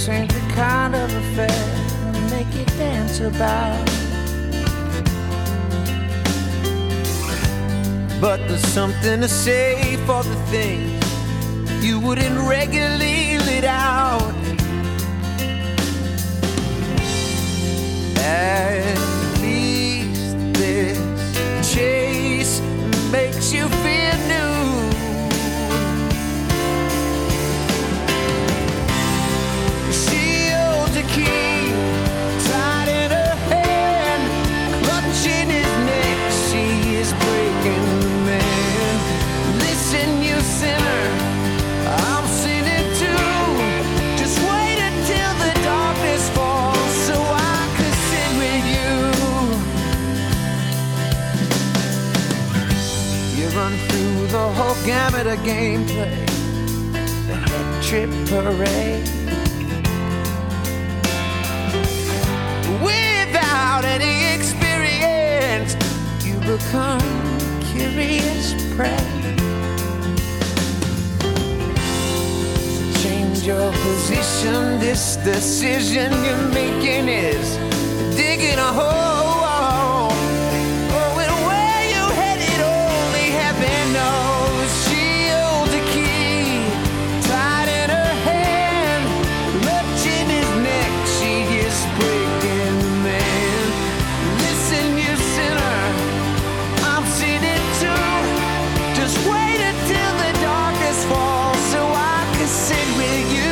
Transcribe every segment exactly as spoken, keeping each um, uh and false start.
This ain't the kind of affair to make you dance about. But there's something to say for the things you wouldn't regularly let out. At least this chase makes you feel new. She holds a key tight in her hand, clutching his neck. She is breaking the man. Listen, you sinner, I'm sinning too. Just wait until the darkness falls so I could sit with you. You run through the whole gamut of gameplay, the head trip parade, without any experience. You become curious prey. Change your position. This decision you're making is digging a hole. Oh, and where you headed, only heaven knows. She holds a key tight in her hand, clutching his neck. She is breaking the man. Listen, you sinner, I'm sinning too. Just wait until the darkness falls so I can sit with you.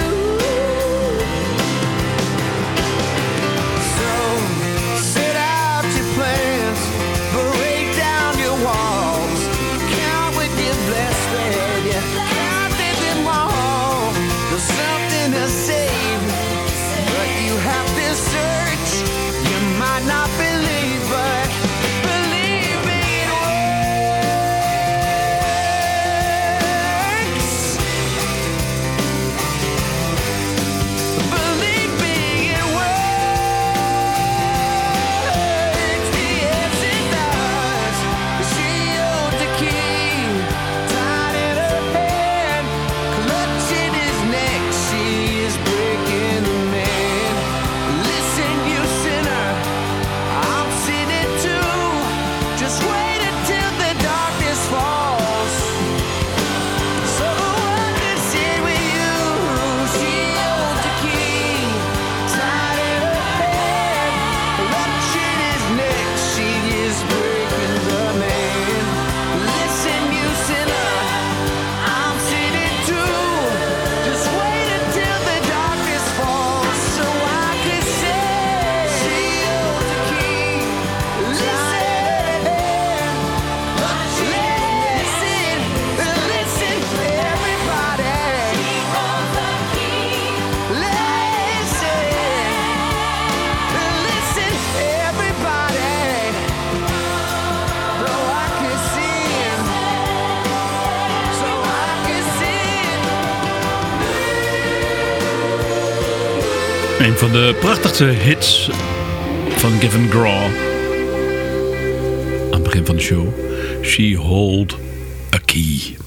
So set out your plans, break down your walls, count with your blessed red, you counted them all. There's something to save, but you have to search. You might not believe, but believe me, it works. Believe me, it works. Yes, it does. She holds the key tight in her hand, clutching his neck. She is breaking the man. Listen, you sinner, I'm sinning too. Just wait until the darkness falls so I can sit with you. She holds the key tight in her hand, clutching his neck. She is breaking the man. Listen, you sinner, I'm sinning too. Just wait until the darkness falls so I can say she holds the key. Listen, listen, listen, everybody. She holds the key. Listen, listen, everybody. So I can see him. So I can see him. Een van de prachtigste hits van Gavin Graw. Aan het begin van de show. She Hold a Key.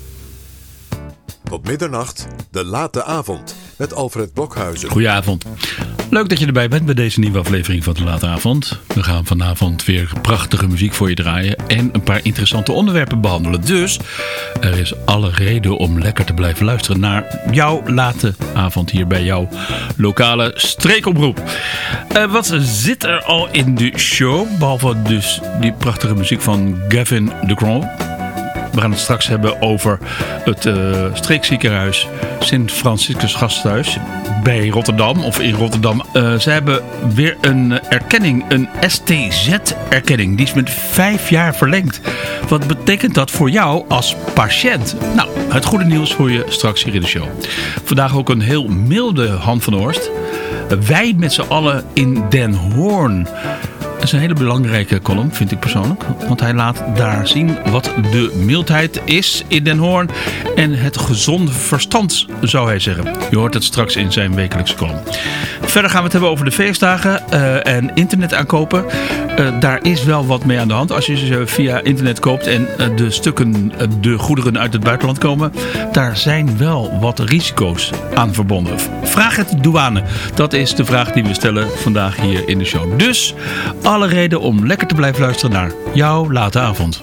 Tot middernacht, de late avond met Alfred Blokhuizen. Goedenavond. Leuk dat je erbij bent bij deze nieuwe aflevering van de Late Avond. We gaan vanavond weer prachtige muziek voor je draaien en een paar interessante onderwerpen behandelen. Dus er is alle reden om lekker te blijven luisteren naar jouw Late Avond hier bij jouw lokale streekomroep. Uh, wat zit er al in de show? Behalve dus die prachtige muziek van Gavin DeGraw. We gaan het straks hebben over het uh, streekziekenhuis Sint Franciscus Gasthuis bij Rotterdam of in Rotterdam. Uh, ze hebben weer een erkenning, een S T Z-erkenning. Die is met vijf jaar verlengd. Wat betekent dat voor jou als patiënt? Nou, het goede nieuws voor je straks hier in de show. Vandaag ook een heel milde Han van Orst. Wij met z'n allen in Den Hoorn. Dat is een hele belangrijke column, vind ik persoonlijk. Want hij laat daar zien wat de mildheid is in Den Hoorn. En het gezonde verstand, zou hij zeggen. Je hoort het straks in zijn wekelijkse column. verder gaan we het hebben over de feestdagen uh, en internet aankopen. Uh, daar is wel wat mee aan de hand. Als je ze via internet koopt en uh, de stukken, uh, de goederen uit het buitenland komen, daar zijn wel wat risico's aan verbonden. Vraag het de douane. Dat is de vraag die we stellen vandaag hier in de show. Dus alle reden om lekker te blijven luisteren naar jouw late avond.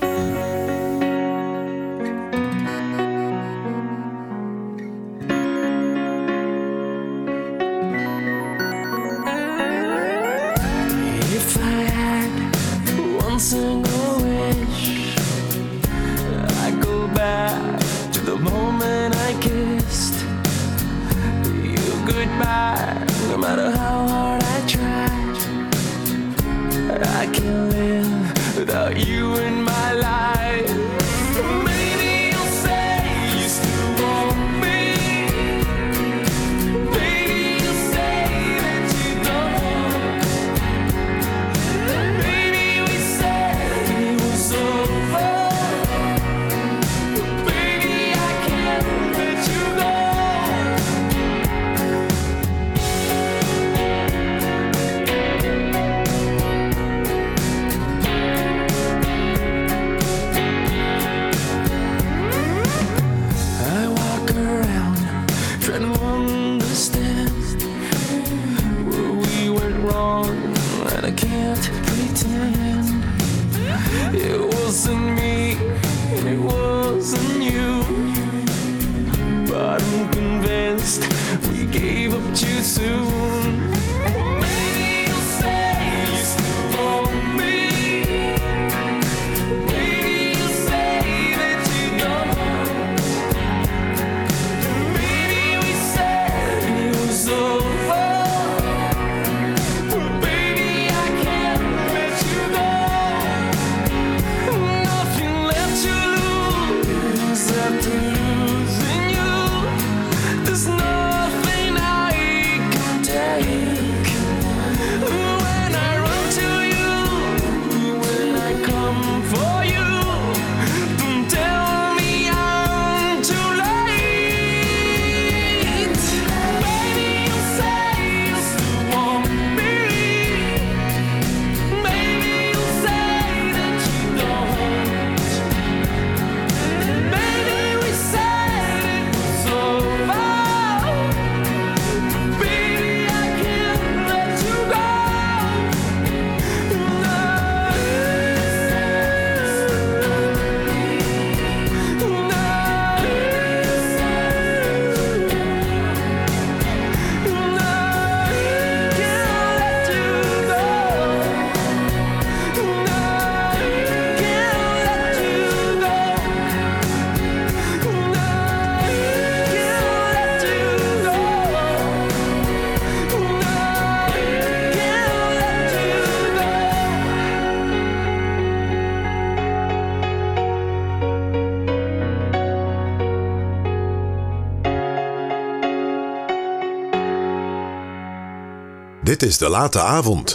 Dit is de late avond.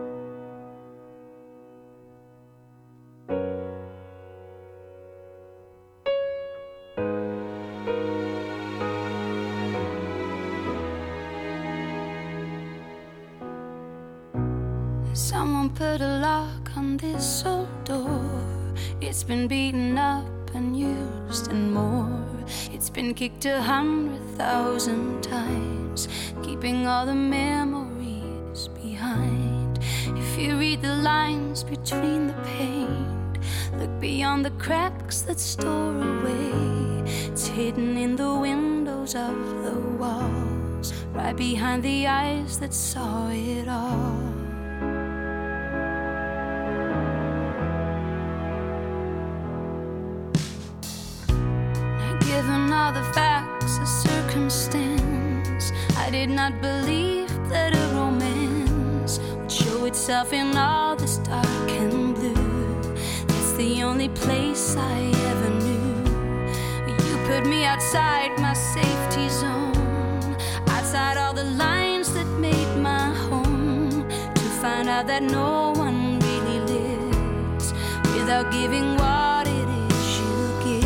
Someone put a lock on this old door. It's been beaten up and used and more. It's been kicked a hundred thousand times, keeping all the memories behind. If you read the lines between the paint, look beyond the cracks that store away. It's hidden in the windows of the walls, right behind the eyes that saw it all. Given all the facts of circumstance, I did not believe that a romance would show itself in all this dark and blue. That's the only place I ever knew. You put me outside my safety zone, outside all the lines that made my home, to find out that no one really lives without giving what it is you give.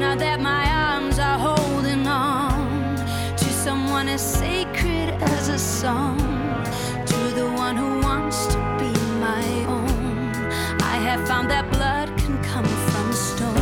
Now that my arms are holding on to someone as sacred as a song, to the one who wants to be my own, I have found that blood can come from stone.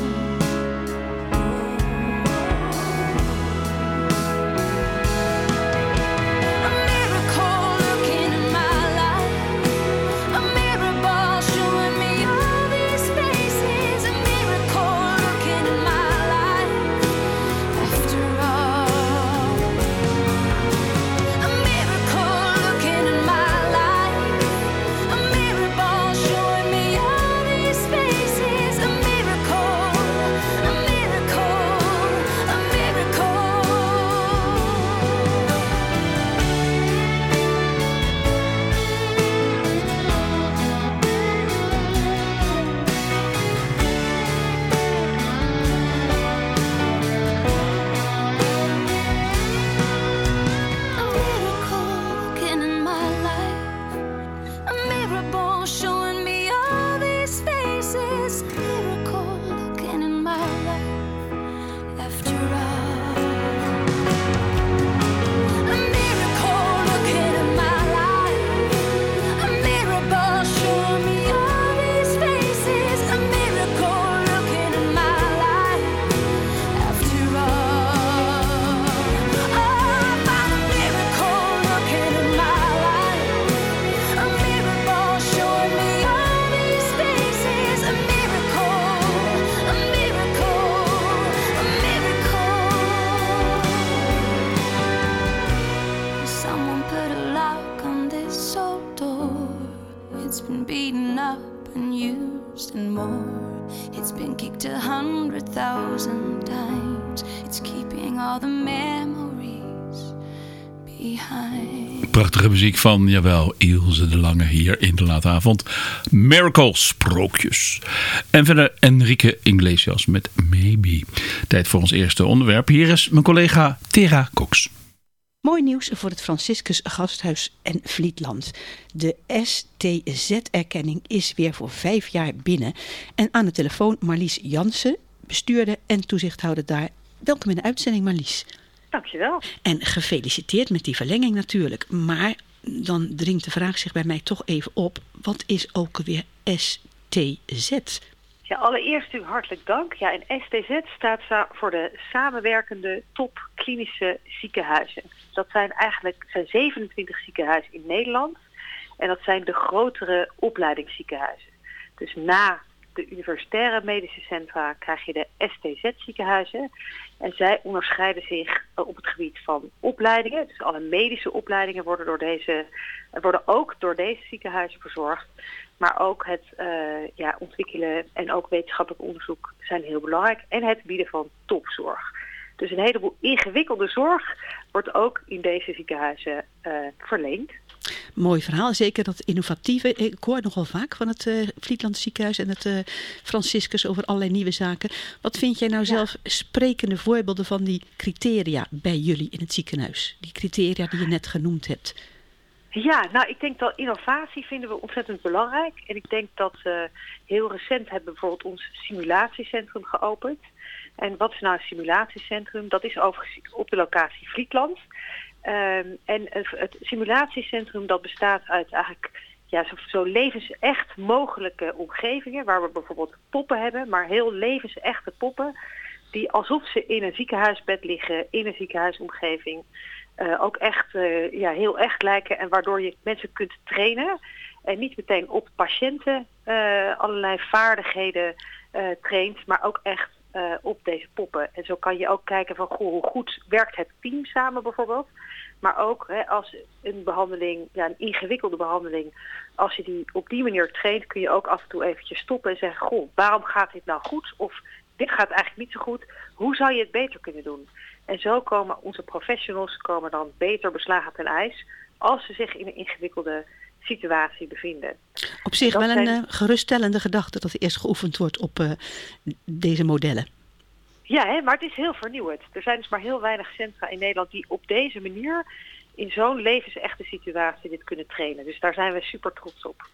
Prachtige muziek van, jawel, Ilse de Lange hier in de late avond. Miracle, sprookjes. En verder Enrique Iglesias met Maybe. Tijd voor ons eerste onderwerp. Hier is mijn collega Tera Cox. Mooi nieuws voor het Franciscus Gasthuis en Vlietland. De S T Z-erkenning is weer voor vijf jaar binnen. En aan de telefoon Marlies Jansen, bestuurder en toezichthouder daar. Welkom in de uitzending, Marlies. Dankjewel. En gefeliciteerd met die verlenging natuurlijk. Maar dan dringt de vraag zich bij mij toch even op. Wat is ook alweer S T Z? Ja, allereerst natuurlijk hartelijk dank. Ja, en S T Z staat voor de samenwerkende top klinische ziekenhuizen. Dat zijn eigenlijk zijn zevenentwintig ziekenhuizen in Nederland. En dat zijn de grotere opleidingsziekenhuizen. Dus na de universitaire medische centra krijg je de S T Z-ziekenhuizen. En zij onderscheiden zich op het gebied van opleidingen. Dus alle medische opleidingen worden, door deze, worden ook door deze ziekenhuizen verzorgd. Maar ook het uh, ja, ontwikkelen en ook wetenschappelijk onderzoek zijn heel belangrijk. En het bieden van topzorg. Dus een heleboel ingewikkelde zorg wordt ook in deze ziekenhuizen uh, verleend. Mooi verhaal. Zeker dat innovatieve. Ik hoor nogal vaak van het uh, Vlietland ziekenhuis en het uh, Franciscus over allerlei nieuwe zaken. Wat vind jij nou zelf ja. sprekende voorbeelden van die criteria bij jullie in het ziekenhuis? Die criteria die je net genoemd hebt. Ja, nou ik denk dat innovatie vinden we ontzettend belangrijk. En ik denk dat uh, heel recent hebben we bijvoorbeeld ons simulatiecentrum geopend. En wat is nou een simulatiecentrum? Dat is overigens op de locatie Vlietland. Um, en het simulatiecentrum dat bestaat uit eigenlijk ja, zo, zo levensecht mogelijke omgevingen. Waar we bijvoorbeeld poppen hebben, maar heel levensechte poppen. Die alsof ze in een ziekenhuisbed liggen, in een ziekenhuisomgeving. Uh, ook echt uh, ja, heel echt lijken en waardoor je mensen kunt trainen. En niet meteen op patiënten uh, allerlei vaardigheden uh, traint, maar ook echt uh, op deze poppen. En zo kan je ook kijken van goh, hoe goed werkt het team samen bijvoorbeeld. Maar ook hè, als een behandeling, ja, een ingewikkelde behandeling, als je die op die manier traint, kun je ook af en toe eventjes stoppen en zeggen, goh, waarom gaat dit nou goed? Of dit gaat eigenlijk niet zo goed. Hoe zou je het beter kunnen doen? En zo komen onze professionals komen dan beter beslagen ten ijs als ze zich in een ingewikkelde situatie bevinden. Op zich wel zijn... een uh, geruststellende gedachte dat er eerst geoefend wordt op uh, deze modellen. Ja, hè, maar het is heel vernieuwend. Er zijn dus maar heel weinig centra in Nederland die op deze manier in zo'n levensechte situatie dit kunnen trainen. Dus daar zijn we super trots op.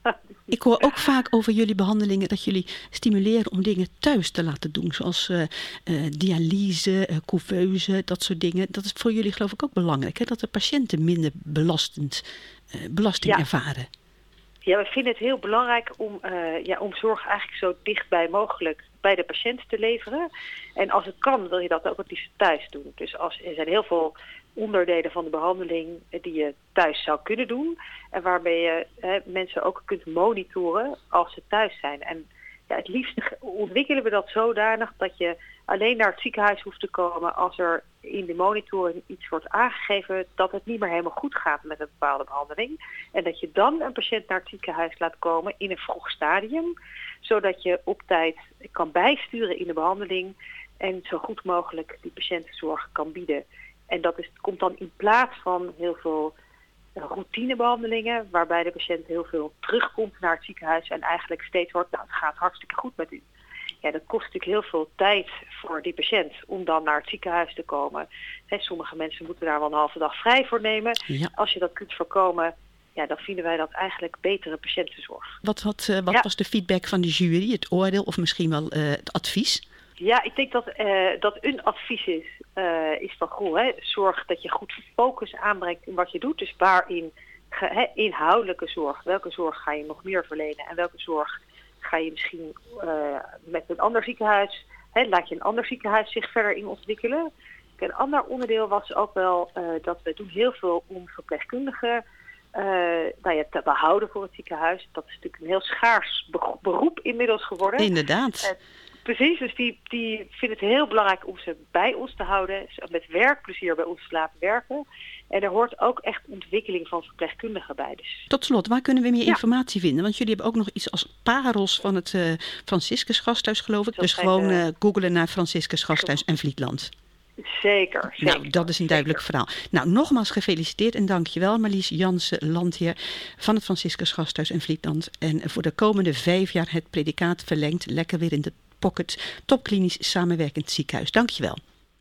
Ik hoor ook vaak over jullie behandelingen dat jullie stimuleren om dingen thuis te laten doen. Zoals uh, uh, dialyse, uh, couveuse, dat soort dingen. Dat is voor jullie geloof ik ook belangrijk. Hè? Dat de patiënten minder belastend, uh, belasting ja. ervaren. Ja, we vinden het heel belangrijk om, uh, ja, om zorg eigenlijk zo dichtbij mogelijk bij de patiënt te leveren. En als het kan, wil je dat ook het liefst thuis doen. Dus als, er zijn heel veel onderdelen van de behandeling die je thuis zou kunnen doen. En waarbij je hè, mensen ook kunt monitoren als ze thuis zijn. En ja, het liefst ontwikkelen we dat zodanig dat je alleen naar het ziekenhuis hoeft te komen als er in de monitoring iets wordt aangegeven dat het niet meer helemaal goed gaat met een bepaalde behandeling. En dat je dan een patiënt naar het ziekenhuis laat komen in een vroeg stadium, zodat je op tijd kan bijsturen in de behandeling en zo goed mogelijk die patiëntenzorg kan bieden. En dat is, komt dan in plaats van heel veel routinebehandelingen, waarbij de patiënt heel veel terugkomt naar het ziekenhuis en eigenlijk steeds hoort, nou, het gaat hartstikke goed met u. Ja, dat kost natuurlijk heel veel tijd voor die patiënt om dan naar het ziekenhuis te komen. He, sommige mensen moeten daar wel een halve dag vrij voor nemen. Ja. Als je dat kunt voorkomen, ja, dan vinden wij dat eigenlijk betere patiëntenzorg. Wat, wat, uh, wat ja. was de feedback van de jury, het oordeel of misschien wel uh, het advies? Ja, ik denk dat, uh, dat een advies is, uh, is van goh, hè, zorg dat je goed focus aanbrengt in wat je doet. Dus waarin ge, hè, inhoudelijke zorg, welke zorg ga je nog meer verlenen en welke zorg ga je misschien uh, met een ander ziekenhuis, hè, laat je een ander ziekenhuis zich verder in ontwikkelen. Een ander onderdeel was ook wel uh, dat we doen heel veel om verpleegkundigen uh, nou ja, te behouden voor het ziekenhuis. Dat is natuurlijk een heel schaars beroep inmiddels geworden. Inderdaad. Uh, Precies, dus die, die vinden het heel belangrijk om ze bij ons te houden, ze met werkplezier bij ons te laten werken. En er hoort ook echt ontwikkeling van verpleegkundigen bij. Dus. Tot slot, waar kunnen we meer ja. informatie vinden? Want jullie hebben ook nog iets als parels van het uh, Franciscus Gasthuis, geloof ik. Dat dus zijn, gewoon uh, uh, googlen naar Franciscus Gasthuis en Vlietland. Zeker, zeker. Nou, dat is een duidelijk zeker. verhaal. Nou, nogmaals gefeliciteerd en dankjewel Marlies Jansen, landheer van het Franciscus Gasthuis en Vlietland. En voor de komende vijf jaar het predicaat verlengd, lekker weer in de pocket, topklinisch samenwerkend ziekenhuis. Dankjewel.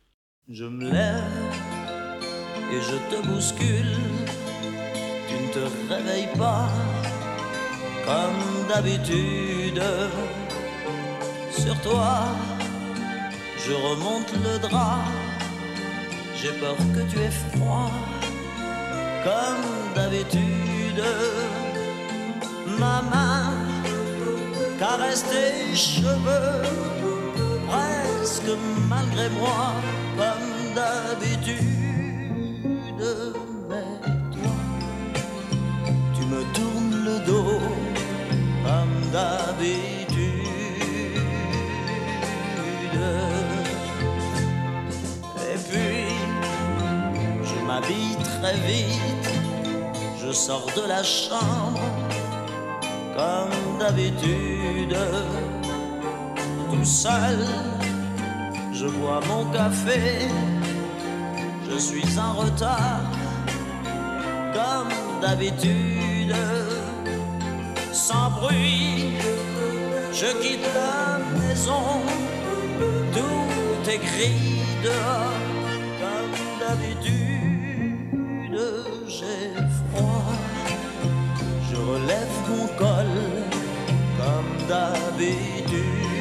Je me lève et je te bouscule, tu ne te réveilles pas comme d'habitude. Sur toi, je remonte le drap, j'ai peur que tu aies froid comme d'habitude. Ma main caresse tes cheveux, presque malgré moi, comme d'habitude. Mais toi, tu me tournes le dos, comme d'habitude. Et puis, je m'habille très vite, je sors de la chambre, comme d'habitude, tout seul, je bois mon café, je suis en retard, comme d'habitude, sans bruit, je quitte la maison, tout est gris dehors, comme d'habitude, j'ai froid. Je relève mon col comme d'habitude.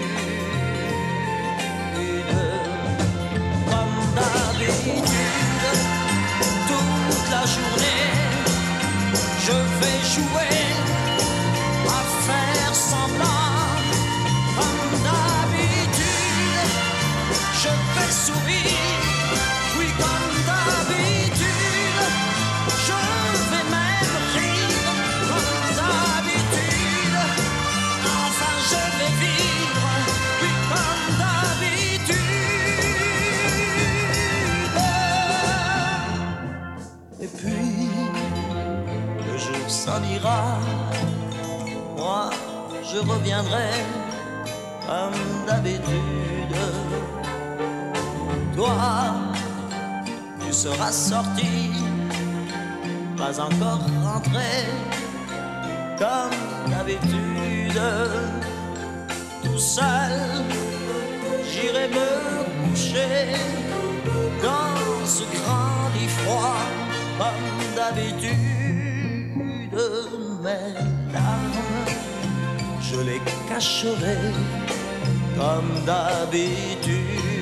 Comme d'habitude, toute la journée, je vais jouer à faire semblant. Comme d'habitude, je vais sourire. Oui, comme d'habitude, je vais même rire. Comme d'habitude, enfin je vais vivre, oui comme d'habitude. Et puis, le jour s'en ira, moi je reviendrai comme d'habitude. Toi, tu seras sorti, pas encore rentré, comme d'habitude, tout seul, j'irai me coucher dans ce grand lit froid, comme d'habitude. de mes larmes, je les cacherai comme d'habitude.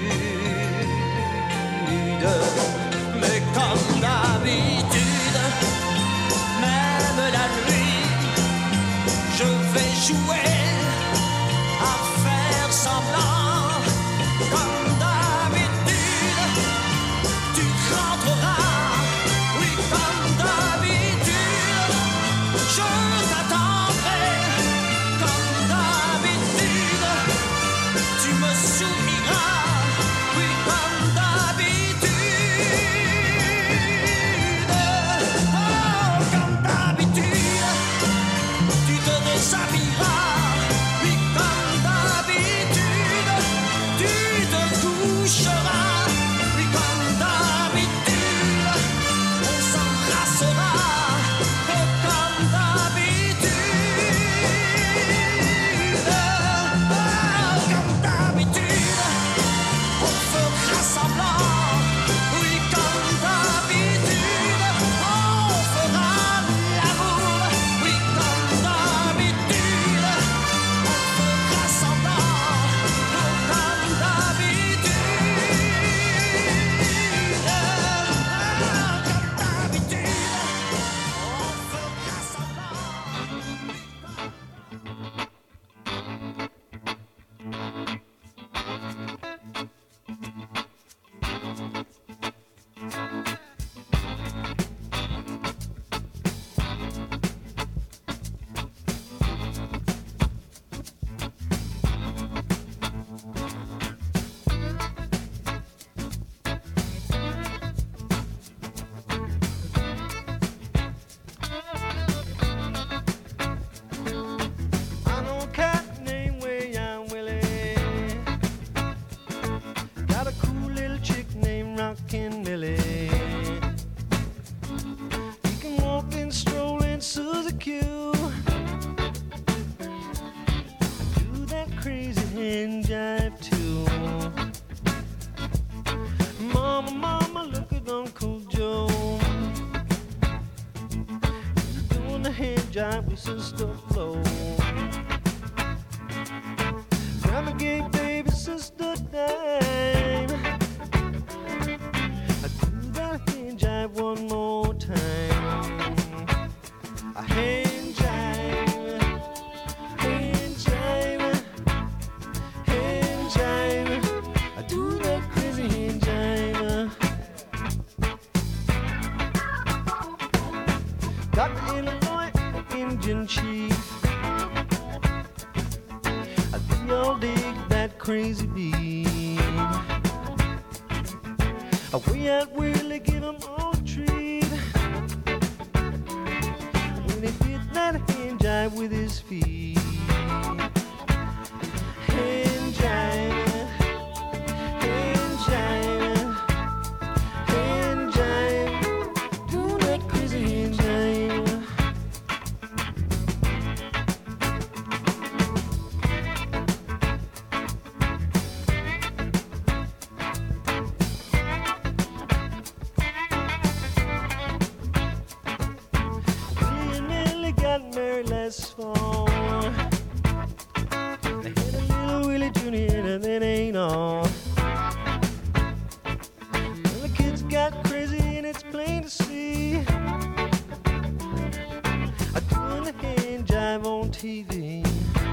Mais comme d'habitude, même la nuit, je vais jouer à faire semblant. Comme d'habitude, tu rentreras. Oui, comme d'habitude, je t'attendrai. Comme d'habitude, tu me souriras. Oui, comme d'habitude. Oh, comme d'habitude, tu te déshabilleras. Oui, comme d'habitude, tu te coucheras. Oui, comme d'habitude, on s'embrassera. Oh, comme d'habitude. Oh, comme d'habitude, on fera semblant. Oui, comme d'habitude, on fera l'amour. Oui, comme d'habitude, on fera semblant. Oh, comme d'habitude. Oh, comme d'habitude, on fera semblant. I know a cat named Wayan Willie. Got a cool little chick named Rockin' Millie. He can walk and stroll in Suzy Q. Do that crazy hand jive too. Mama, mama, look at Uncle Joe. He's doing the hand jive with Sister Flo. Grandma gave baby sister dime. I do that hand jive one more time. A hand jive, hand jive, hand jive. I do that crazy hand jive. Doctor Illinois, Indian chief. I think y'all dig that crazy beat. We out really give him all a treat. When he did that hand jive with his feet. Hand jive, hand jive, hand jive. Do that crazy hand jive. Got married last fall. They had a little Willie Junior and that ain't all. Well, the kids got crazy and it's plain to see. I doing the hand jive on T V.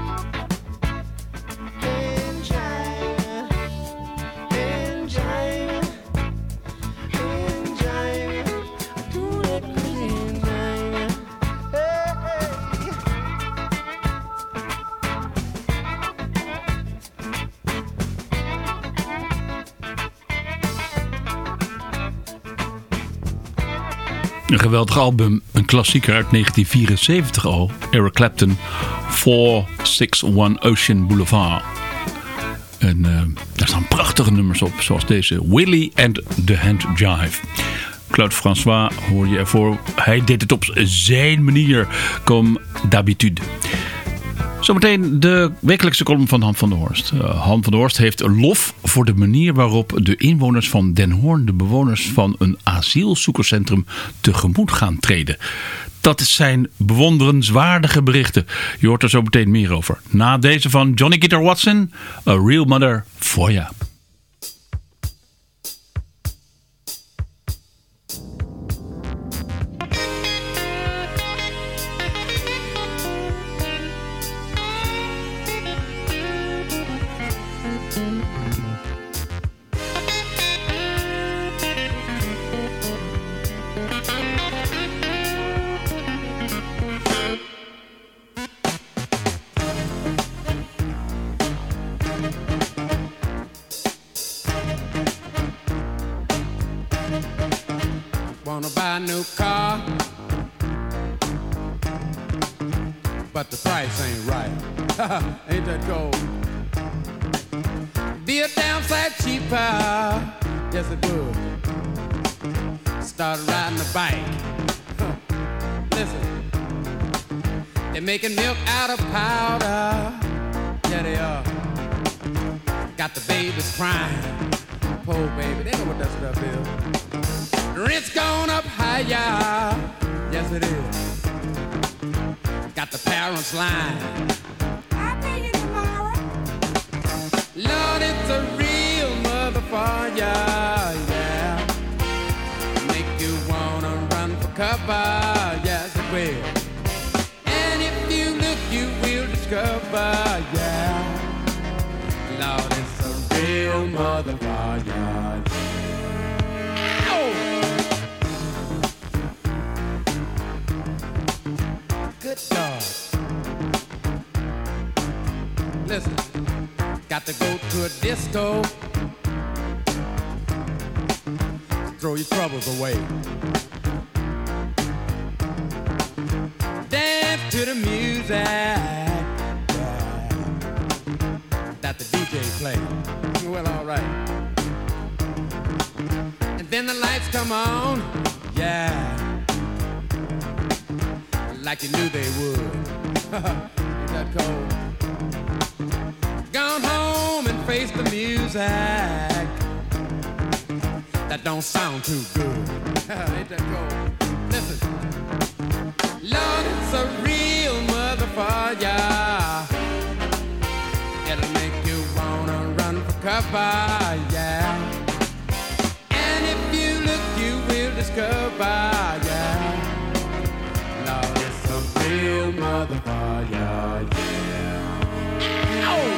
Hand jive, hand jive, hand jive. I do that crazy hand jive. Een geweldig album, een klassieker uit negentien vierenzeventig al. Eric Clapton, four six one Ocean Boulevard. En uh, daar staan prachtige nummers op, zoals deze. Willie and the Hand Jive. Claude François hoor je ervoor. Hij deed het op zijn manier, comme d'habitude. Zometeen de wekelijkse column van Han van der Horst. Uh, Han van der Horst heeft lof voor de manier waarop de inwoners van Den Hoorn de bewoners van een asielzoekerscentrum tegemoet gaan treden. Dat zijn bewonderenswaardige berichten. Je hoort er zo meteen meer over. Na deze van Johnny Guitar Watson, A Real Mother for Ya. Wanna buy a new car, but the price ain't right. Ain't that cold? Be a damn sight cheaper, yes it would. Started riding a bike. Listen, they're making milk out of powder. Yeah they are. Got the babies crying. Poor baby, they know what that stuff is. Rent's gone up higher, yes it is. Got the parents lying. I'll pay you tomorrow. Lord, it's a real mother for ya, yeah. Make you wanna run for cover, yes it will. And if you look, you will discover, yeah. Lord, it's a real mother for ya. Good God. Listen, got to go to a disco. Throw your troubles away. Dance to the music, yeah, that the D J play. Well, all right. And then the lights come on, yeah, like you knew they would. Ain't that cold? Gone home and face the music that don't sound too good. Ain't that cold? Listen, Lord, it's a real mother for ya. It'll make you wanna run for cover, yeah. And if you look, you will discover, yeah. Lord, it's a real mother for ya, yeah. Oh!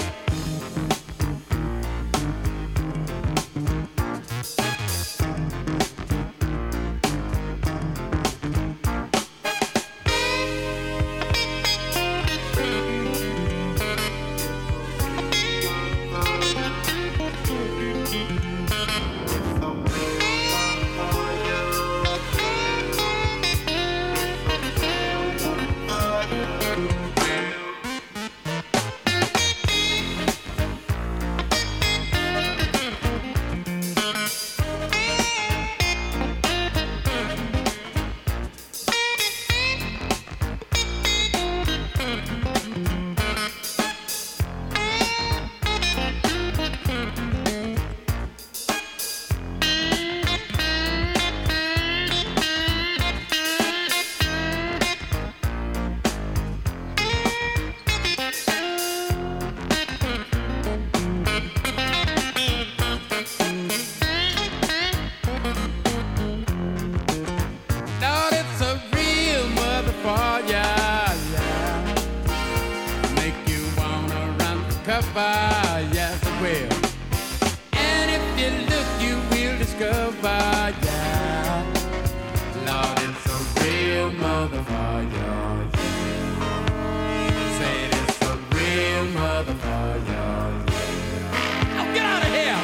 Yes, it will. And if you look, you will discover, yeah. Lord, it's a real motherfucker, yeah. Say it's a real motherfucker, yeah. Oh, get out of here!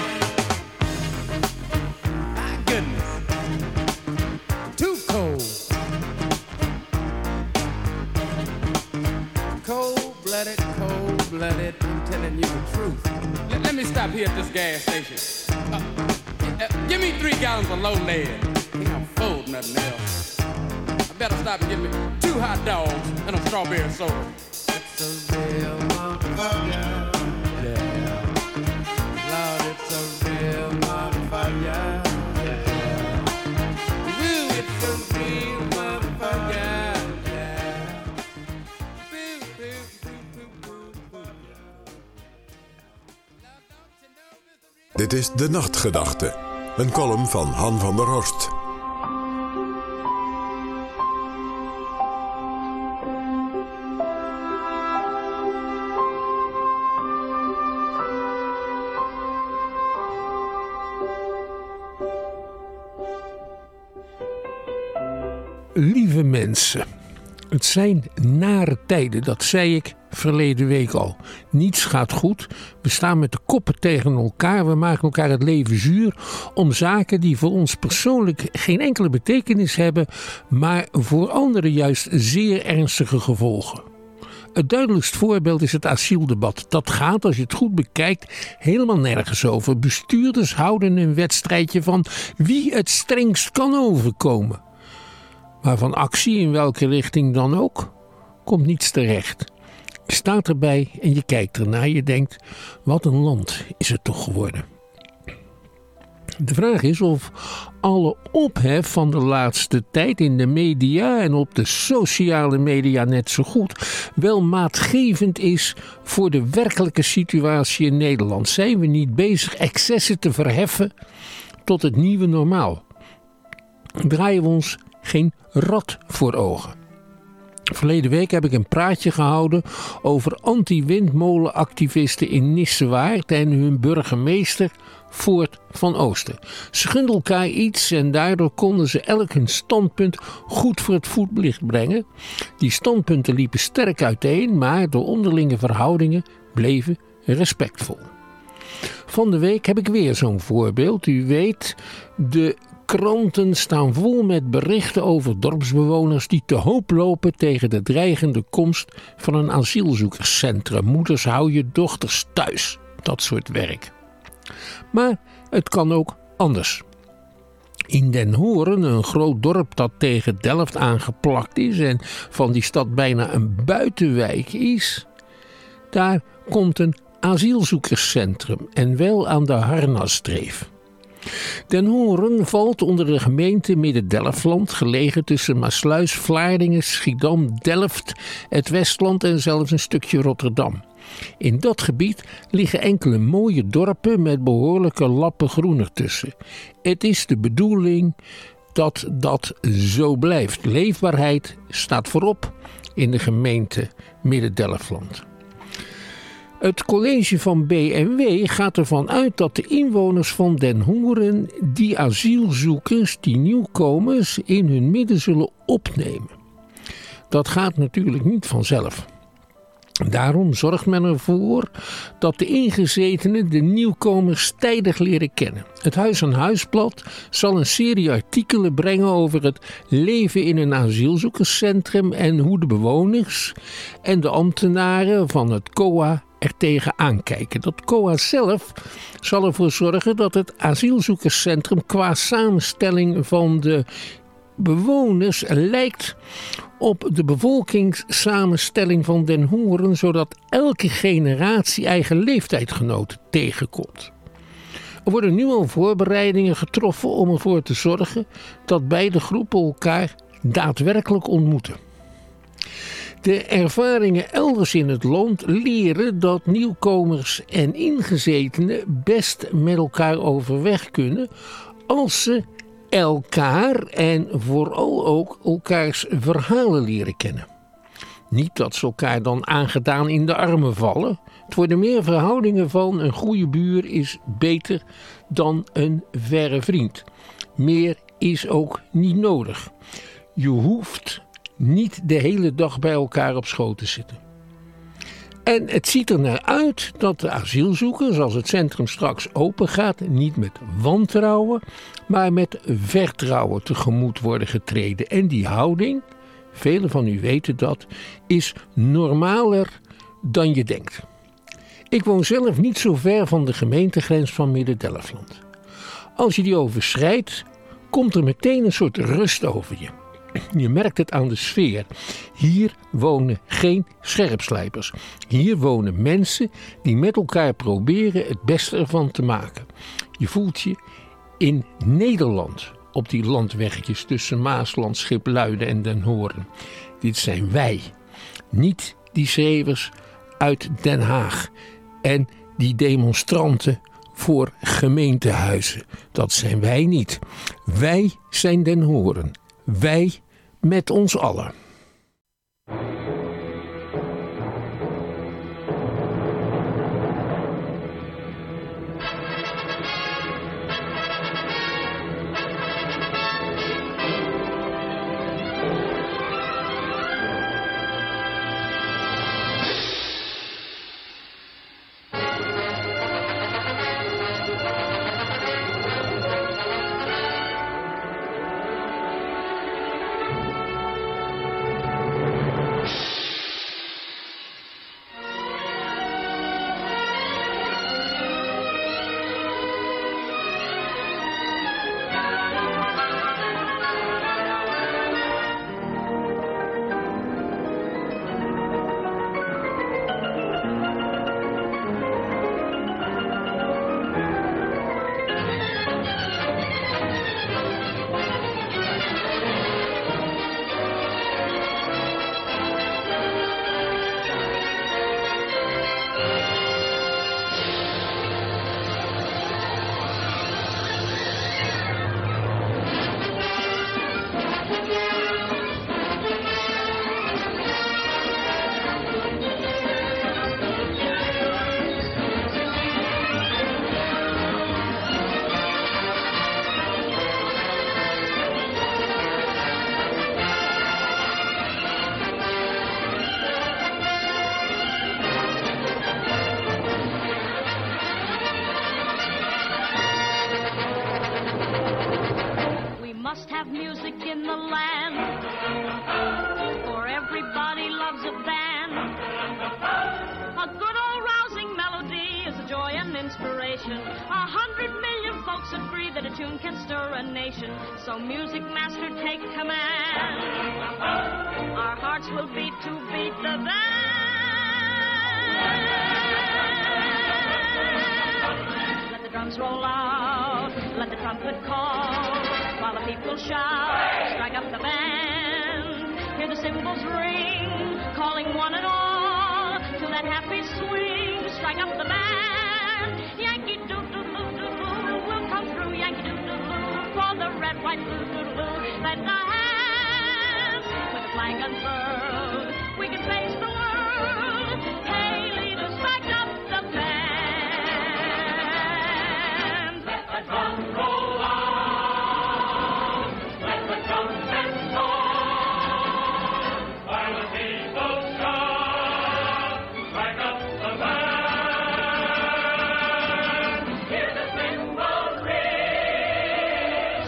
My goodness. Too cold. Cold-blooded, cold-blooded. Telling you the truth. Let, let me stop here at this gas station. Uh, uh, give me three gallons of low lead. I think I'm full, nothing else. I better stop and get me two hot dogs and a strawberry soda. It's a real motherfucker. Yeah. Lord, it's a real motherfucker. Yeah. Woo, it's a real motherfucker. Dit is De Nachtgedachte, een column van Han van der Horst. Lieve mensen, het zijn nare tijden, dat zei ik verleden week al. Niets gaat goed, we staan met de koppen tegen elkaar, we maken elkaar het leven zuur om zaken die voor ons persoonlijk geen enkele betekenis hebben, maar voor anderen juist zeer ernstige gevolgen. Het duidelijkst voorbeeld is het asieldebat. Dat gaat, als je het goed bekijkt, helemaal nergens over. Bestuurders houden een wedstrijdje van wie het strengst kan overkomen. Maar van actie, in welke richting dan ook, komt niets terecht. Je staat erbij en je kijkt ernaar. Je denkt, wat een land is het toch geworden. De vraag is of alle ophef van de laatste tijd in de media en op de sociale media net zo goed wel maatgevend is voor de werkelijke situatie in Nederland. Zijn we niet bezig excessen te verheffen tot het nieuwe normaal? Draaien we ons geen rad voor ogen? Verleden week heb ik een praatje gehouden over anti-windmolenactivisten in Nissewaard en hun burgemeester Voort van Oosten. Ze gunden elkaar iets en daardoor konden ze elk hun standpunt goed voor het voetlicht brengen. Die standpunten liepen sterk uiteen, maar de onderlinge verhoudingen bleven respectvol. Van de week heb ik weer zo'n voorbeeld. U weet, de kranten staan vol met berichten over dorpsbewoners die te hoop lopen tegen de dreigende komst van een asielzoekerscentrum. Moeders, hou je dochters thuis. Dat soort werk. Maar het kan ook anders. In Den Horen, een groot dorp dat tegen Delft aangeplakt is en van die stad bijna een buitenwijk is, daar komt een asielzoekerscentrum en wel aan de Harnasdreef. Den Horen valt onder de gemeente Midden-Delfland, gelegen tussen Maassluis, Vlaardingen, Schiedam, Delft, het Westland en zelfs een stukje Rotterdam. In dat gebied liggen enkele mooie dorpen met behoorlijke lappen groen ertussen. Het is de bedoeling dat dat zo blijft. Leefbaarheid staat voorop in de gemeente Midden-Delfland. Het college van B N W gaat ervan uit dat de inwoners van Den Horen die asielzoekers, die nieuwkomers, in hun midden zullen opnemen. Dat gaat natuurlijk niet vanzelf. Daarom zorgt men ervoor dat de ingezetenen de nieuwkomers tijdig leren kennen. Het Huis aan Huisblad zal een serie artikelen brengen over het leven in een asielzoekerscentrum en hoe de bewoners en de ambtenaren van het C O A er tegen aankijken. Dat C O A zelf zal ervoor zorgen dat het asielzoekerscentrum qua samenstelling van de bewoners lijkt op de bevolkingssamenstelling van Den Horen, zodat elke generatie eigen leeftijdgenoten tegenkomt. Er worden nu al voorbereidingen getroffen om ervoor te zorgen dat beide groepen elkaar daadwerkelijk ontmoeten. De ervaringen elders in het land leren dat nieuwkomers en ingezetenen best met elkaar overweg kunnen als ze elkaar en vooral ook elkaars verhalen leren kennen. Niet dat ze elkaar dan aangedaan in de armen vallen. Het worden meer verhoudingen van een goede buur is beter dan een verre vriend. Meer is ook niet nodig. Je hoeft niet de hele dag bij elkaar op schoot te zitten. En het ziet er naar uit dat de asielzoekers, als het centrum straks open gaat, niet met wantrouwen, maar met vertrouwen tegemoet worden getreden. En die houding, velen van u weten dat, is normaler dan je denkt. Ik woon zelf niet zo ver van de gemeentegrens van Midden-Delfland. Als je die overschrijdt, komt er meteen een soort rust over je. Je merkt het aan de sfeer. Hier wonen geen scherpslijpers. Hier wonen mensen die met elkaar proberen het beste ervan te maken. Je voelt je in Nederland op die landweggetjes tussen Maasland, Schipluiden en Den Horen. Dit zijn wij, niet die schreeuwers uit Den Haag en die demonstranten voor gemeentehuizen. Dat zijn wij niet. Wij zijn Den Horen. Wij met ons allen. So music master, take command. Our hearts will beat to beat the band. Let the drums roll out, let the trumpet call, while the people shout, strike up the band. Hear the cymbals ring, calling one and all to that happy swing. Strike up the band. Yankee Doodle Doodle will come through. Yankee Doodle for the red, white, blue, blue, blue. Let the hands with the flag unfurled. We can face the world. Hey, leaders, strike up the band. Let the drum roll on. Let the trumpet call. While the people shout, strike up the band. Hear the cymbals ring.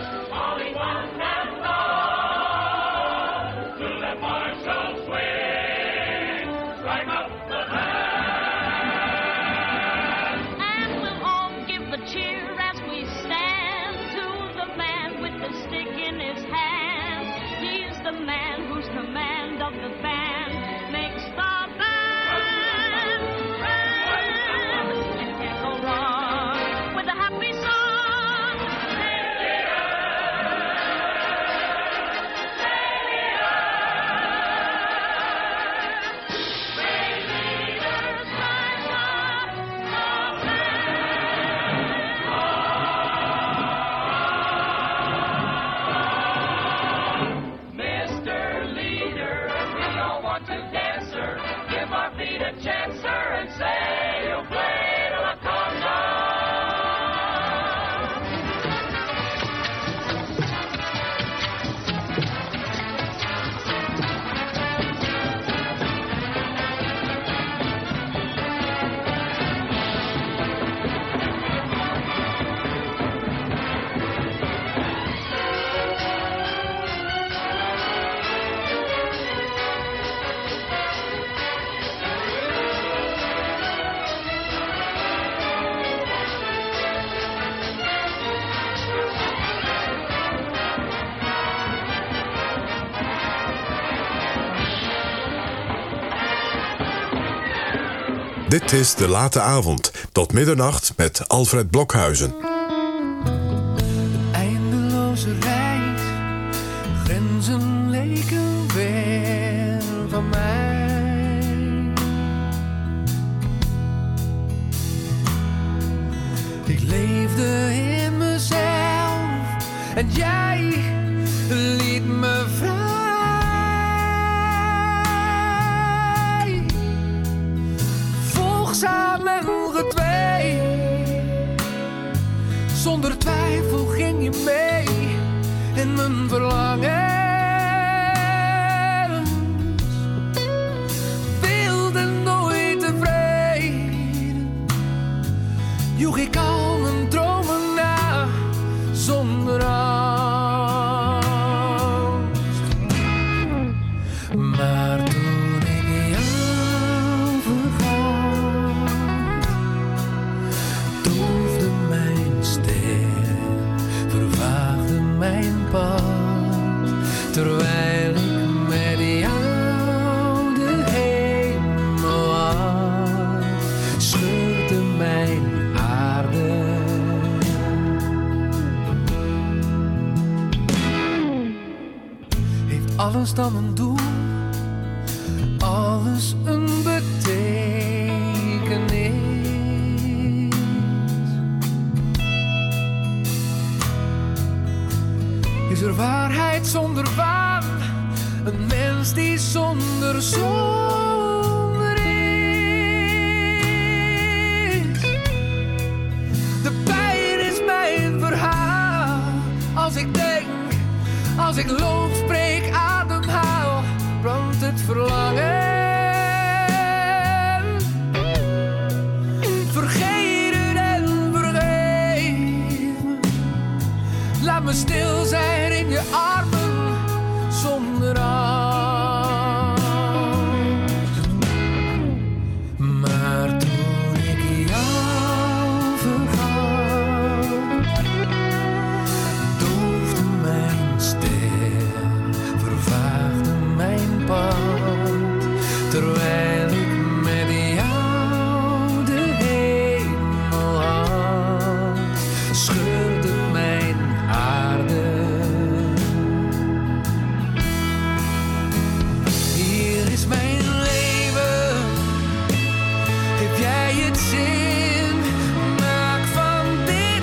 Dit is De Late Avond, tot middernacht met Alfred Blokhuizen. Een eindeloze reis, grenzen leken ver van mij. Ik En jij liet me vrij. Volgzaam en gedwee. Zonder twijfel ging je mee in mijn verlangen. Joeg ik al mijn dromen na, zonder angst. Maar toen ik jou vergat, doofde mijn stem, vervaagde mijn pad. Terwijl ik met jou de hemel had, scheurde mijn alles dan een doel, alles een betekenis. Is er waarheid zonder waan, een mens die zonder zonder is. De pijn is mijn verhaal, als ik denk, als ik loop, spreek, ademhaal, brandt het verlangen. Vergeten en vergeven. Laat me stil zijn in je armen, zonder angst. Maar toen ik jou vergat, doofde mijn stem, vervaagde mijn pad. Terwijl ik met jou de hemel had, scheurde mijn aarde. Hier is mijn leven, heb jij het zin? Maak van dit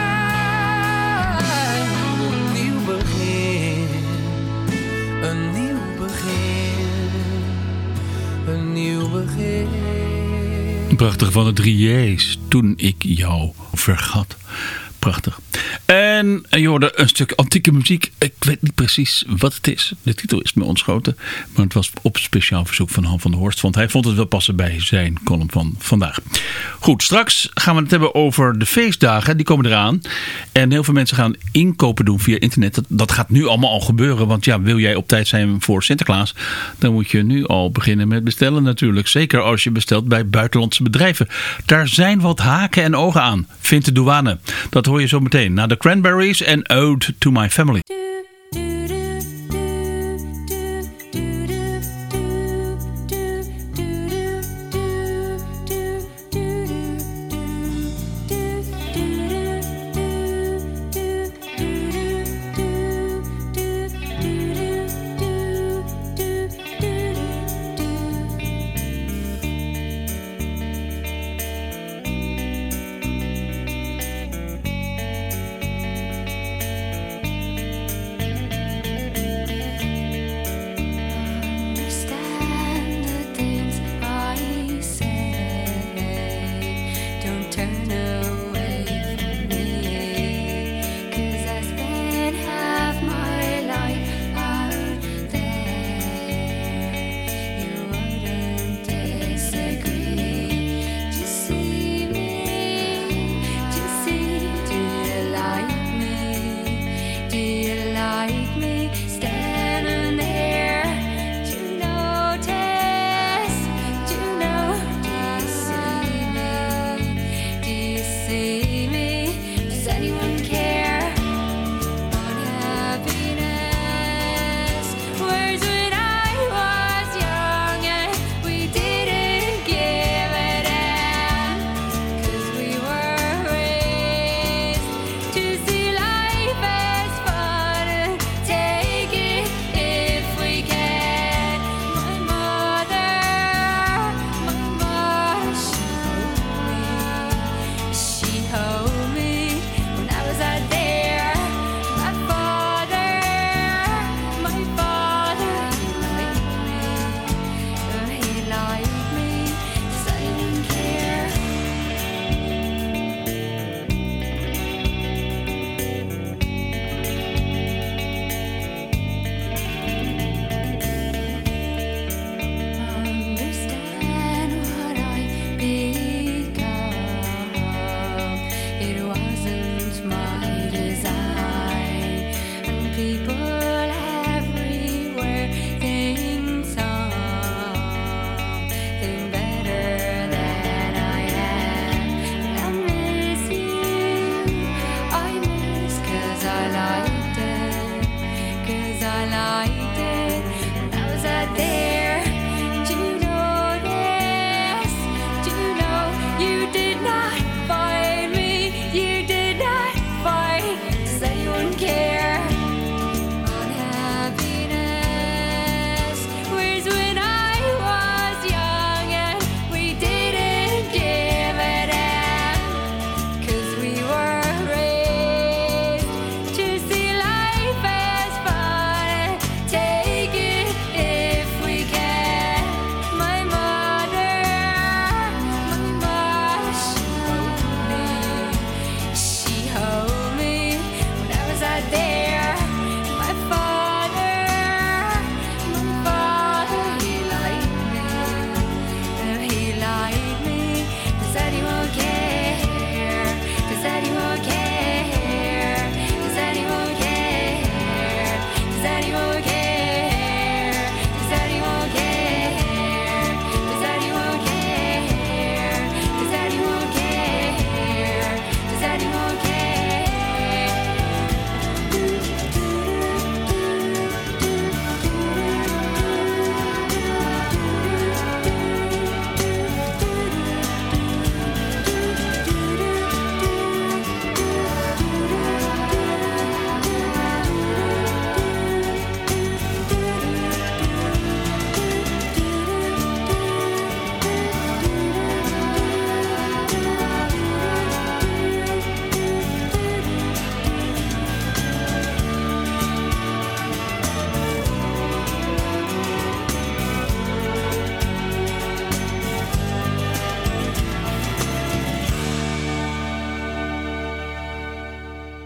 uit een nieuw begin, een nieuw begin, een nieuw begin. Prachtig van de drie J's, toen ik jou vergat. Prachtig. En je hoorde een stuk antieke muziek. Ik weet niet precies wat het is. De titel is me ontschoten. Maar het was op speciaal verzoek van Han van der Horst. Want hij vond het wel passen bij zijn column van vandaag. Goed, straks gaan we het hebben over de feestdagen. Die komen eraan. En heel veel mensen gaan inkopen doen via internet. Dat, dat gaat nu allemaal al gebeuren. Want ja, wil jij op tijd zijn voor Sinterklaas, dan moet je nu al beginnen met bestellen natuurlijk. Zeker als je bestelt bij buitenlandse bedrijven. Daar zijn wat haken en ogen aan, vindt de douane. Dat hoor je zo meteen na de Cranberries en Ode to My Family.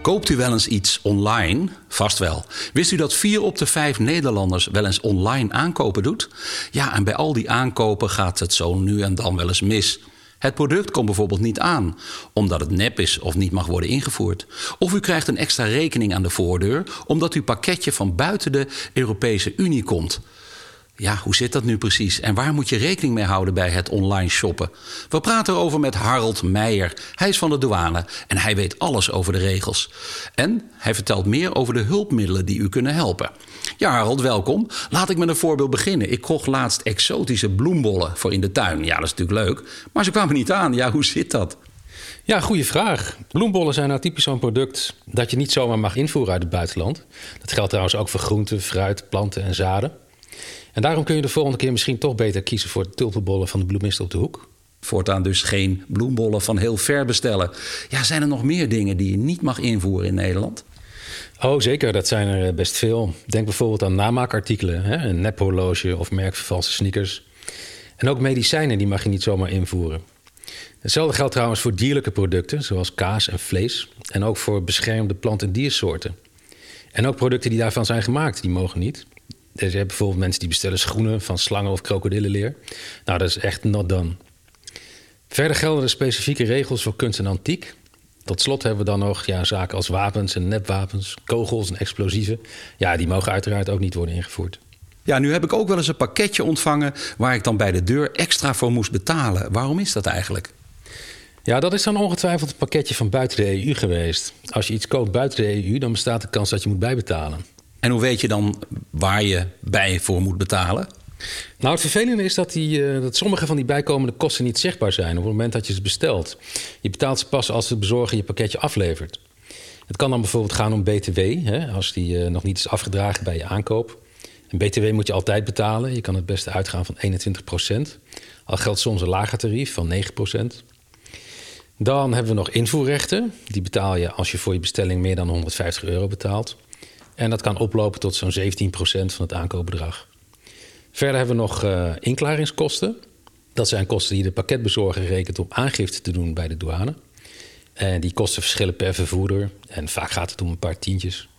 Koopt u wel eens iets online? Vast wel. Wist u dat vier op de vijf Nederlanders wel eens online aankopen doet? Ja, en bij al die aankopen gaat het zo nu en dan wel eens mis. Het product komt bijvoorbeeld niet aan, omdat het nep is of niet mag worden ingevoerd. Of u krijgt een extra rekening aan de voordeur, omdat uw pakketje van buiten de Europese Unie komt. Ja, hoe zit dat nu precies? En waar moet je rekening mee houden bij het online shoppen? We praten erover met Harold Meijer. Hij is van de douane en hij weet alles over de regels. En hij vertelt meer over de hulpmiddelen die u kunnen helpen. Ja, Harold, welkom. Laat ik met een voorbeeld beginnen. Ik kocht laatst exotische bloembollen voor in de tuin. Ja, dat is natuurlijk leuk. Maar ze kwamen niet aan. Ja, hoe zit dat? Ja, goede vraag. Bloembollen zijn nou typisch zo'n product dat je niet zomaar mag invoeren uit het buitenland. Dat geldt trouwens ook voor groenten, fruit, planten en zaden. En daarom kun je de volgende keer misschien toch beter kiezen voor de tulpenbollen van de bloemist op de hoek. Voortaan dus geen bloembollen van heel ver bestellen. Ja, zijn er nog meer dingen die je niet mag invoeren in Nederland? Oh, zeker. Dat zijn er best veel. Denk bijvoorbeeld aan namaakartikelen. Hè? Een nephorloge of merkvervalste sneakers. En ook medicijnen, die mag je niet zomaar invoeren. Hetzelfde geldt trouwens voor dierlijke producten, zoals kaas en vlees. En ook voor beschermde plant- en diersoorten. En ook producten die daarvan zijn gemaakt, die mogen niet. Dus je hebt bijvoorbeeld mensen die bestellen schoenen van slangen of krokodillenleer. Nou, dat is echt not done. Verder gelden er specifieke regels voor kunst en antiek. Tot slot hebben we dan nog ja, zaken als wapens en nepwapens, kogels en explosieven. Ja, die mogen uiteraard ook niet worden ingevoerd. Ja, nu heb ik ook wel eens een pakketje ontvangen waar ik dan bij de deur extra voor moest betalen. Waarom is dat eigenlijk? Ja, dat is dan ongetwijfeld een pakketje van buiten de E U geweest. Als je iets koopt buiten de E U, dan bestaat de kans dat je moet bijbetalen. En hoe weet je dan waar je bij voor moet betalen? Nou, het vervelende is dat, die, uh, dat sommige van die bijkomende kosten niet zichtbaar zijn op het moment dat je ze bestelt. Je betaalt ze pas als de bezorger je pakketje aflevert. Het kan dan bijvoorbeeld gaan om B T W, hè, als die uh, nog niet is afgedragen bij je aankoop. En B T W moet je altijd betalen. Je kan het beste uitgaan van eenentwintig procent. Al geldt soms een lager tarief van negen procent. Dan hebben we nog invoerrechten. Die betaal je als je voor je bestelling meer dan honderdvijftig euro betaalt. En dat kan oplopen tot zo'n zeventien procent van het aankoopbedrag. Verder hebben we nog uh, inklaringskosten. Dat zijn kosten die de pakketbezorger rekent om aangifte te doen bij de douane. En die kosten verschillen per vervoerder. En vaak gaat het om een paar tientjes.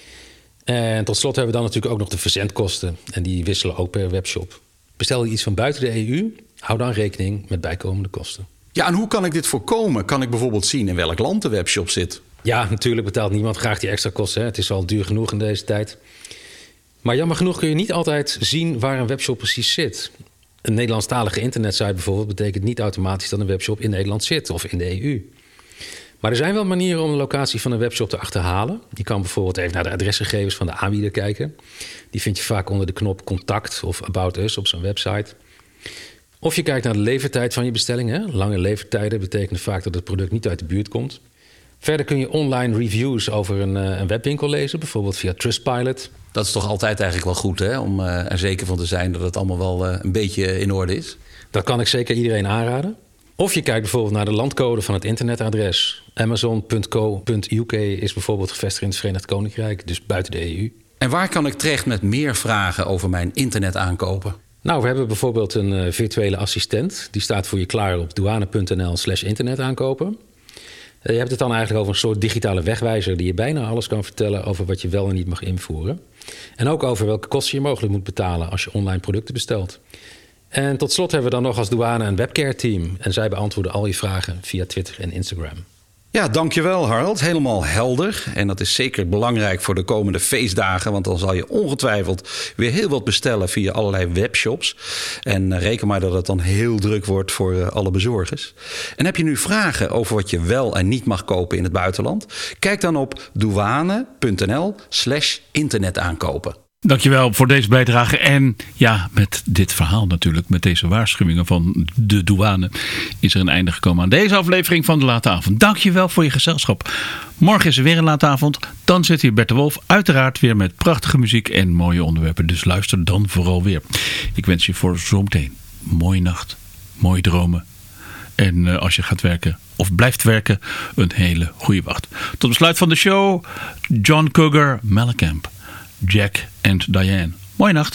En tot slot hebben we dan natuurlijk ook nog de verzendkosten. En die wisselen ook per webshop. Bestel je iets van buiten de E U, hou dan rekening met bijkomende kosten. Ja, en hoe kan ik dit voorkomen? Kan ik bijvoorbeeld zien in welk land de webshop zit? Ja, natuurlijk betaalt niemand graag die extra kosten. Hè. Het is al duur genoeg in deze tijd. Maar jammer genoeg kun je niet altijd zien waar een webshop precies zit. Een Nederlandstalige internetsite bijvoorbeeld betekent niet automatisch dat een webshop in Nederland zit of in de E U. Maar er zijn wel manieren om de locatie van een webshop te achterhalen. Je kan bijvoorbeeld even naar de adresgegevens van de aanbieder kijken. Die vind je vaak onder de knop contact of about us op zo'n website. Of je kijkt naar de levertijd van je bestelling. Hè. Lange levertijden betekenen vaak dat het product niet uit de buurt komt. Verder kun je online reviews over een, een webwinkel lezen, bijvoorbeeld via Trustpilot. Dat is toch altijd eigenlijk wel goed, hè? Om uh, er zeker van te zijn dat het allemaal wel uh, een beetje in orde is? Dat kan ik zeker iedereen aanraden. Of je kijkt bijvoorbeeld naar de landcode van het internetadres. Amazon punt co punt U K is bijvoorbeeld gevestigd in het Verenigd Koninkrijk, dus buiten de E U. En waar kan ik terecht met meer vragen over mijn internetaankopen? Nou, we hebben bijvoorbeeld een uh, virtuele assistent. Die staat voor je klaar op douane punt n l slash internetaankopen. Je hebt het dan eigenlijk over een soort digitale wegwijzer die je bijna alles kan vertellen over wat je wel en niet mag invoeren. En ook over welke kosten je mogelijk moet betalen als je online producten bestelt. En tot slot hebben we dan nog als douane een webcare team. En zij beantwoorden al je vragen via Twitter en Instagram. Ja, dankjewel Harold. Helemaal helder. En dat is zeker belangrijk voor de komende feestdagen. Want dan zal je ongetwijfeld weer heel wat bestellen via allerlei webshops. En reken maar dat het dan heel druk wordt voor alle bezorgers. En heb je nu vragen over wat je wel en niet mag kopen in het buitenland? Kijk dan op douane punt n l slash internetaankopen. Dankjewel voor deze bijdrage. En ja, met dit verhaal natuurlijk, met deze waarschuwingen van de douane, is er een einde gekomen aan deze aflevering van De Late Avond. Dankjewel voor je gezelschap. Morgen is er weer een Late Avond. Dan zit hier Bert de Wolf, uiteraard weer met prachtige muziek en mooie onderwerpen. Dus luister dan vooral weer. Ik wens je voor zometeen mooie nacht, mooie dromen. En uh, als je gaat werken of blijft werken, een hele goede wacht. Tot besluit van de show, John Cougar Mellencamp. Jack en Diane. Mooie nacht.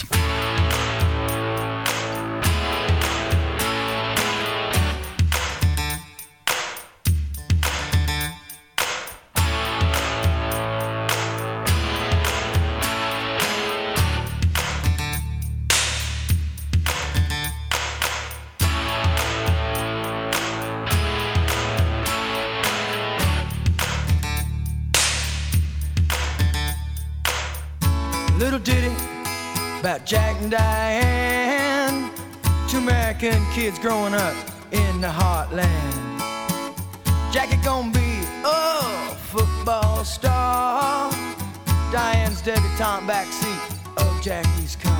about Jack and Diane, two American kids growing up in the heartland. Jackie gonna be a football star, Diane's debutante backseat of Jackie's car.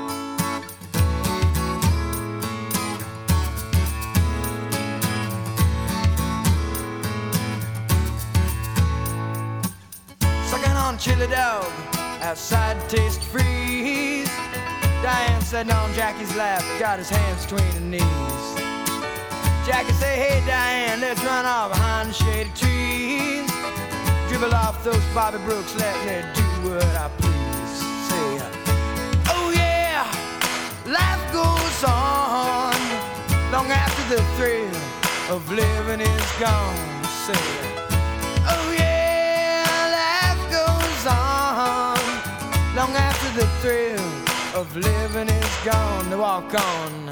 Sucking on chili dog outside Taste Freeze, Diane sitting on Jackie's lap, got his hands between her knees. Jackie say, hey Diane, let's run off behind the shady trees, dribble off those Bobby Brooks, let me do what I please. Say, oh yeah, life goes on long after the thrill of living is gone. Say, oh yeah, life goes on long after the thrill of living is gone. To walk on.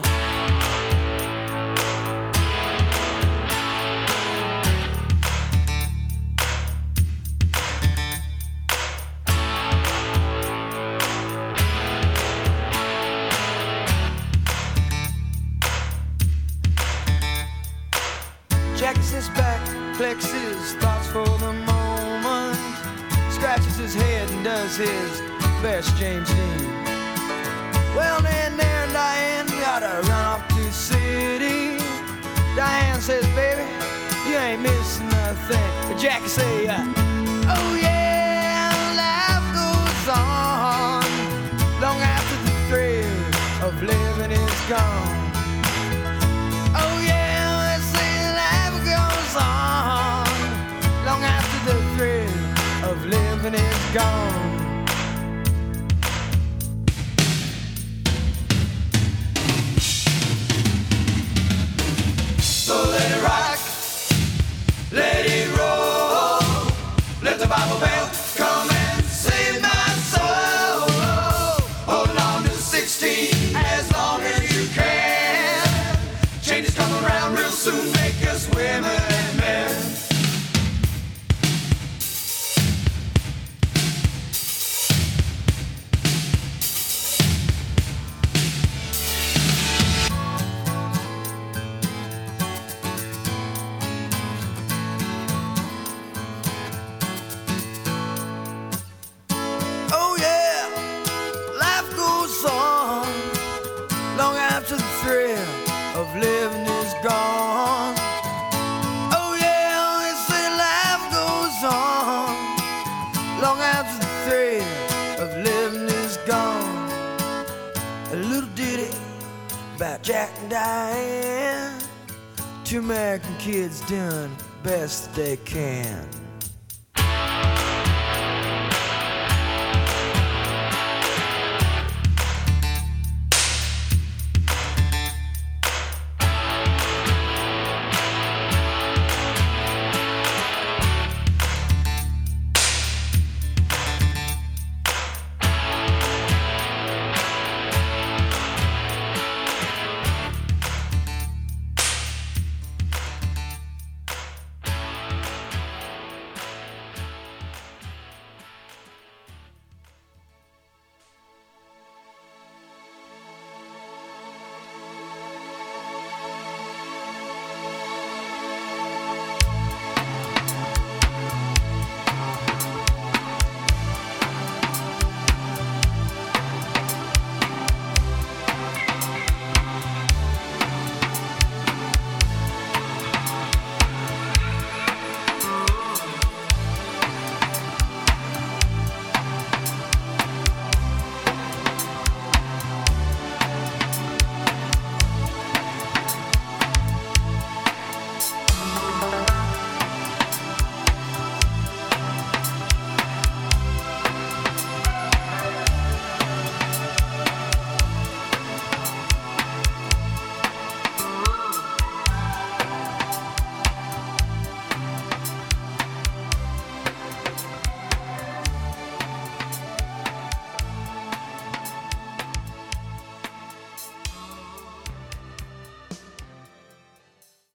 Jackie sits back, collects his thoughts for the moment, scratches his head and does his best James Dean. Well, then there, Diane, gotta run off to the city. Diane says, baby, you ain't missing nothing. But Jackie say, uh, oh yeah, life goes on long after the thrill of living is gone. Oh yeah, they say life goes on long after the thrill of living is gone. So let it rock, let it roll, let the Bible bell come and save my soul. Hold on to sixteen as long as you can. Changes come around real soon, make us women and men. Oh yeah, life goes on long after the thrill of living is gone. Oh yeah, they say life goes on long after the thrill of living is gone. A little ditty about Jack and Diane, two American kids doing best they can.